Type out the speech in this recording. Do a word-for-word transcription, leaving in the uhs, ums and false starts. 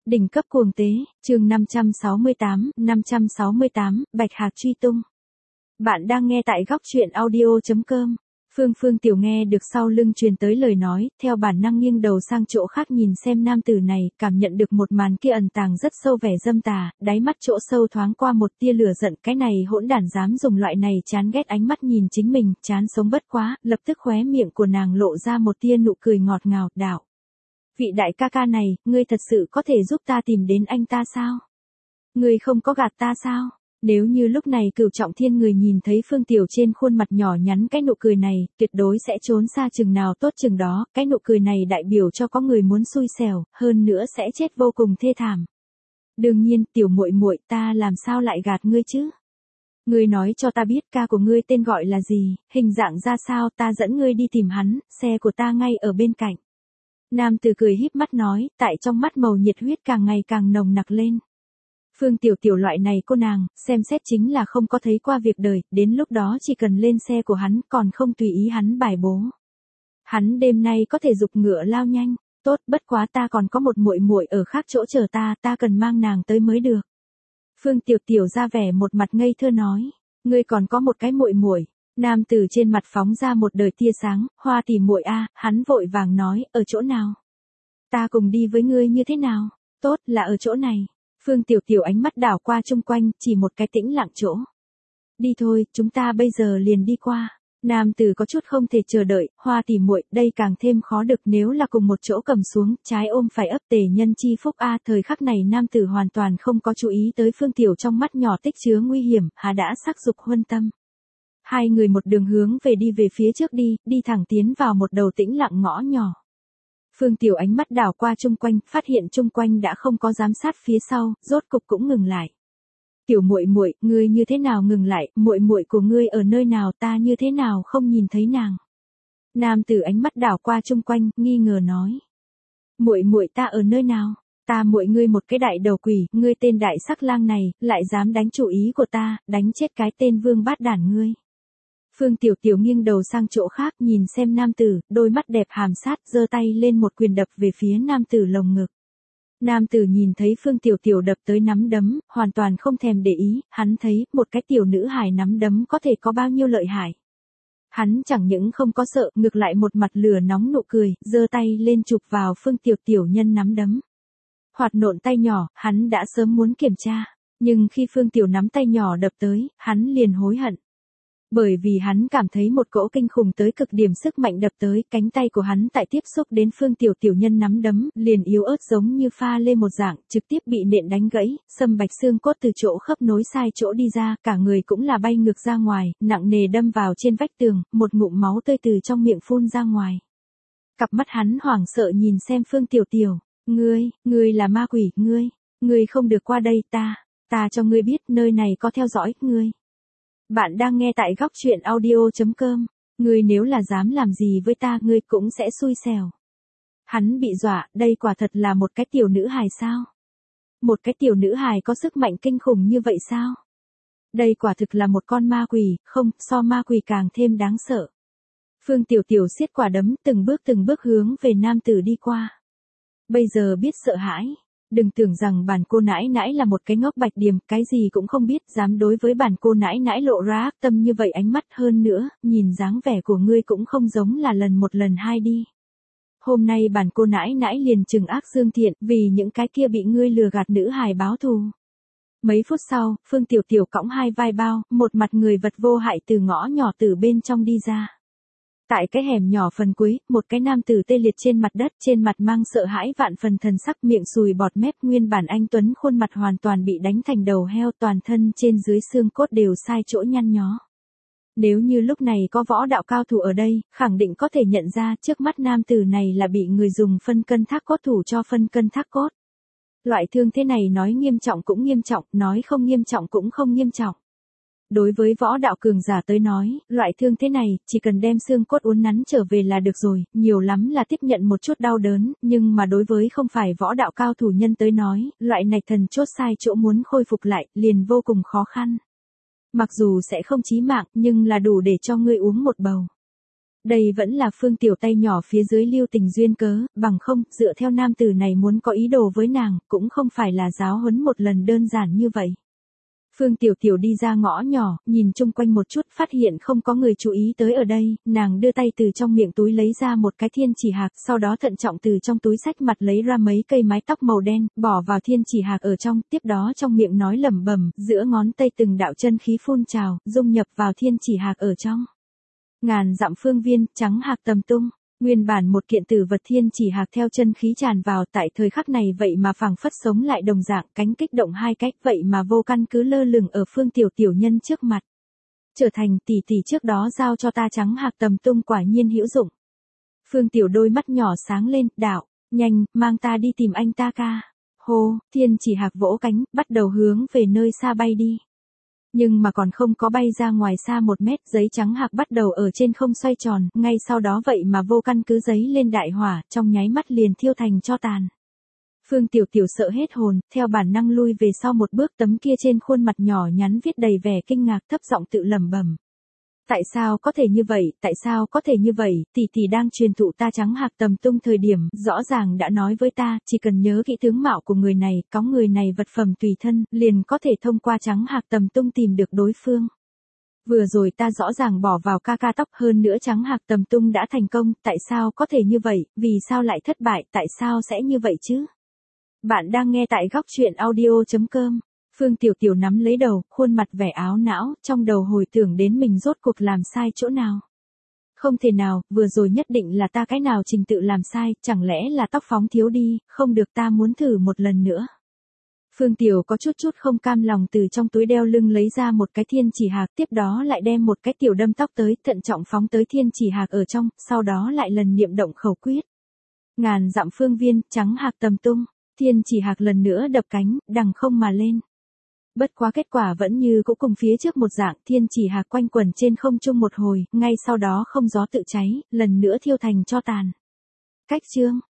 Đỉnh cấp cuồng tế, chương năm trăm sáu mươi tám, năm trăm sáu mươi tám, Bạch Hạc truy tung. Bạn đang nghe tại góc truyện audio chấm com. Phương Phương Tiểu nghe được sau lưng truyền tới lời nói, theo bản năng nghiêng đầu sang chỗ khác nhìn xem nam tử này, cảm nhận được một màn kia ẩn tàng rất sâu vẻ dâm tà, đáy mắt chỗ sâu thoáng qua một tia lửa giận, cái này hỗn đản dám dùng loại này chán ghét ánh mắt nhìn chính mình, chán sống bất quá, lập tức khóe miệng của nàng lộ ra một tia nụ cười ngọt ngào, đạo. Vị đại ca ca này, ngươi thật sự có thể giúp ta tìm đến anh ta sao? Ngươi không có gạt ta sao? Nếu như lúc này Cửu Trọng Thiên người nhìn thấy Phương Tiểu trên khuôn mặt nhỏ nhắn cái nụ cười này, tuyệt đối sẽ trốn xa chừng nào tốt chừng đó, cái nụ cười này đại biểu cho có người muốn xui xẻo, hơn nữa sẽ chết vô cùng thê thảm. Đương nhiên, tiểu muội muội, ta làm sao lại gạt ngươi chứ? Ngươi nói cho ta biết ca của ngươi tên gọi là gì, hình dạng ra sao, ta dẫn ngươi đi tìm hắn, xe của ta ngay ở bên cạnh. Nam tử cười híp mắt nói, tại trong mắt màu nhiệt huyết càng ngày càng nồng nặc lên. Phương Tiểu Tiểu loại này cô nàng, xem xét chính là không có thấy qua việc đời, đến lúc đó chỉ cần lên xe của hắn, còn không tùy ý hắn bài bố. Hắn đêm nay có thể giục ngựa lao nhanh, tốt, bất quá ta còn có một muội muội ở khác chỗ chờ ta, ta cần mang nàng tới mới được. Phương Tiểu Tiểu ra vẻ một mặt ngây thơ nói, ngươi còn có một cái muội muội. Nam tử trên mặt phóng ra một đời tia sáng, Hoa tỷ muội a, hắn vội vàng nói, ở chỗ nào? Ta cùng đi với ngươi như thế nào? Tốt, là ở chỗ này. Phương Tiểu Tiểu ánh mắt đảo qua chung quanh, chỉ một cái tĩnh lặng chỗ. Đi thôi, chúng ta bây giờ liền đi qua. Nam tử có chút không thể chờ đợi, Hoa tỷ muội, đây càng thêm khó được, nếu là cùng một chỗ cầm xuống, trái ôm phải ấp tề nhân chi phúc a. Thời khắc này nam tử hoàn toàn không có chú ý tới Phương Tiểu trong mắt nhỏ tích chứa nguy hiểm, hà đã sắc dục huân tâm. Hai người một đường hướng về đi về phía trước đi, đi thẳng tiến vào một đầu tĩnh lặng ngõ nhỏ. Phương Tiểu ánh mắt đảo qua chung quanh, phát hiện chung quanh đã không có giám sát phía sau, rốt cục cũng ngừng lại. Tiểu muội muội, ngươi như thế nào ngừng lại, muội muội của ngươi ở nơi nào, ta như thế nào không nhìn thấy nàng? Nam tử ánh mắt đảo qua chung quanh, nghi ngờ nói. Muội muội ta ở nơi nào? Ta muội ngươi một cái đại đầu quỷ, ngươi tên đại sắc lang này, lại dám đánh chủ ý của ta, đánh chết cái tên vương bát đản ngươi. Phương Tiểu Tiểu nghiêng đầu sang chỗ khác nhìn xem nam tử, đôi mắt đẹp hàm sát, giơ tay lên một quyền đập về phía nam tử lồng ngực. Nam tử nhìn thấy Phương Tiểu Tiểu đập tới nắm đấm, hoàn toàn không thèm để ý, hắn thấy một cái tiểu nữ hài nắm đấm có thể có bao nhiêu lợi hại. Hắn chẳng những không có sợ, ngược lại một mặt lửa nóng nụ cười, giơ tay lên chụp vào Phương Tiểu Tiểu nhân nắm đấm. Hoạt nộn tay nhỏ, hắn đã sớm muốn kiểm tra, nhưng khi Phương Tiểu nắm tay nhỏ đập tới, hắn liền hối hận. Bởi vì hắn cảm thấy một cỗ kinh khủng tới cực điểm sức mạnh đập tới, cánh tay của hắn tại tiếp xúc đến Phương Tiểu Tiểu nhân nắm đấm, liền yếu ớt giống như pha lê một dạng, trực tiếp bị nện đánh gãy, sâm bạch xương cốt từ chỗ khớp nối sai chỗ đi ra, cả người cũng là bay ngược ra ngoài, nặng nề đâm vào trên vách tường, một ngụm máu tươi từ trong miệng phun ra ngoài. Cặp mắt hắn hoảng sợ nhìn xem Phương Tiểu Tiểu, ngươi, ngươi là ma quỷ, ngươi, ngươi không được qua đây, ta, ta cho ngươi biết nơi này có theo dõi, ngươi. Bạn đang nghe tại góc truyện audio chấm com, ngươi nếu là dám làm gì với ta, ngươi cũng sẽ xui xẻo. Hắn bị dọa, đây quả thật là một cái tiểu nữ hài sao? Một cái tiểu nữ hài có sức mạnh kinh khủng như vậy sao? Đây quả thực là một con ma quỷ, không, so ma quỷ càng thêm đáng sợ. Phương Tiểu Tiểu siết quả đấm, từng bước từng bước hướng về nam tử đi qua. Bây giờ biết sợ hãi. Đừng tưởng rằng bản cô nãi nãi là một cái ngốc bạch điềm, cái gì cũng không biết, dám đối với bản cô nãi nãi lộ ra ác tâm như vậy, ánh mắt hơn nữa, nhìn dáng vẻ của ngươi cũng không giống là lần một lần hai đi. Hôm nay bản cô nãi nãi liền trừng ác dương thiện, vì những cái kia bị ngươi lừa gạt nữ hài báo thù. Mấy phút sau, Phương Tiểu Tiểu cõng hai vai bao, một mặt người vật vô hại từ ngõ nhỏ từ bên trong đi ra. Tại cái hẻm nhỏ phần cuối, một cái nam tử tê liệt trên mặt đất, trên mặt mang sợ hãi vạn phần thần sắc, miệng sùi bọt mép, nguyên bản anh tuấn khuôn mặt hoàn toàn bị đánh thành đầu heo, toàn thân trên dưới xương cốt đều sai chỗ nhăn nhó. Nếu như lúc này có võ đạo cao thủ ở đây, khẳng định có thể nhận ra trước mắt nam tử này là bị người dùng phân cân thác cốt thủ cho phân cân thác cốt. Loại thương thế này nói nghiêm trọng cũng nghiêm trọng, nói không nghiêm trọng cũng không nghiêm trọng. Đối với võ đạo cường giả tới nói, loại thương thế này, chỉ cần đem xương cốt uốn nắn trở về là được rồi, nhiều lắm là tiếp nhận một chút đau đớn, nhưng mà đối với không phải võ đạo cao thủ nhân tới nói, loại này thần chốt sai chỗ muốn khôi phục lại, liền vô cùng khó khăn. Mặc dù sẽ không chí mạng, nhưng là đủ để cho ngươi uống một bầu. Đây vẫn là Phương Tiểu tay nhỏ phía dưới lưu tình duyên cớ, bằng không, dựa theo nam tử này muốn có ý đồ với nàng, cũng không phải là giáo huấn một lần đơn giản như vậy. Phương Tiểu Tiểu đi ra ngõ nhỏ, nhìn chung quanh một chút, phát hiện không có người chú ý tới ở đây, nàng đưa tay từ trong miệng túi lấy ra một cái thiên chỉ hạc, sau đó thận trọng từ trong túi xách mặt lấy ra mấy cây mái tóc màu đen, bỏ vào thiên chỉ hạc ở trong, tiếp đó trong miệng nói lẩm bẩm, giữa ngón tay từng đạo chân khí phun trào, dung nhập vào thiên chỉ hạc ở trong. Ngàn dặm phương viên, trắng hạc tầm tung. Nguyên bản một kiện tử vật thiên chỉ hạc theo chân khí tràn vào tại thời khắc này vậy mà phảng phất sống lại đồng dạng, cánh kích động hai cách vậy mà vô căn cứ lơ lửng ở Phương Tiểu Tiểu nhân trước mặt. Trở thành tỷ tỷ trước đó giao cho ta trắng hạc tầm tung quả nhiên hữu dụng. Phương Tiểu đôi mắt nhỏ sáng lên, đạo, nhanh, mang ta đi tìm anh ta ca. Hô, thiên chỉ hạc vỗ cánh, bắt đầu hướng về nơi xa bay đi. Nhưng mà còn không có bay ra ngoài xa một mét, giấy trắng hạc bắt đầu ở trên không xoay tròn, ngay sau đó vậy mà vô căn cứ giấy lên đại hỏa, trong nháy mắt liền thiêu thành tro tàn. Phương Tiểu Tiểu sợ hết hồn, theo bản năng lui về sau một bước, tấm kia trên khuôn mặt nhỏ nhắn viết đầy vẻ kinh ngạc, thấp giọng tự lẩm bẩm. Tại sao có thể như vậy, tại sao có thể như vậy, tỷ tỷ đang truyền thụ ta trắng hạc tầm tung thời điểm, rõ ràng đã nói với ta, chỉ cần nhớ kỹ tướng mạo của người này, có người này vật phẩm tùy thân, liền có thể thông qua trắng hạc tầm tung tìm được đối phương. Vừa rồi ta rõ ràng bỏ vào ca ca tóc, hơn nữa trắng hạc tầm tung đã thành công, tại sao có thể như vậy, vì sao lại thất bại, tại sao sẽ như vậy chứ? Bạn đang nghe tại góc truyện audio chấm com. Phương Tiểu Tiểu nắm lấy đầu, khuôn mặt vẻ áo não, trong đầu hồi tưởng đến mình rốt cuộc làm sai chỗ nào. Không thể nào, vừa rồi nhất định là ta cái nào trình tự làm sai, chẳng lẽ là tóc phóng thiếu đi, không được, ta muốn thử một lần nữa. Phương Tiểu có chút chút không cam lòng từ trong túi đeo lưng lấy ra một cái thiên chỉ hạc, tiếp đó lại đem một cái tiểu đâm tóc tới, thận trọng phóng tới thiên chỉ hạc ở trong, sau đó lại lần niệm động khẩu quyết. Ngàn dặm phương viên, trắng hạc tầm tung, thiên chỉ hạc lần nữa đập cánh, đằng không mà lên. Bất quá kết quả vẫn như cũ cùng phía trước một dạng, thiên chỉ hạc quanh quẩn trên không trung một hồi, ngay sau đó không gió tự cháy, lần nữa thiêu thành tro tàn. Cách chương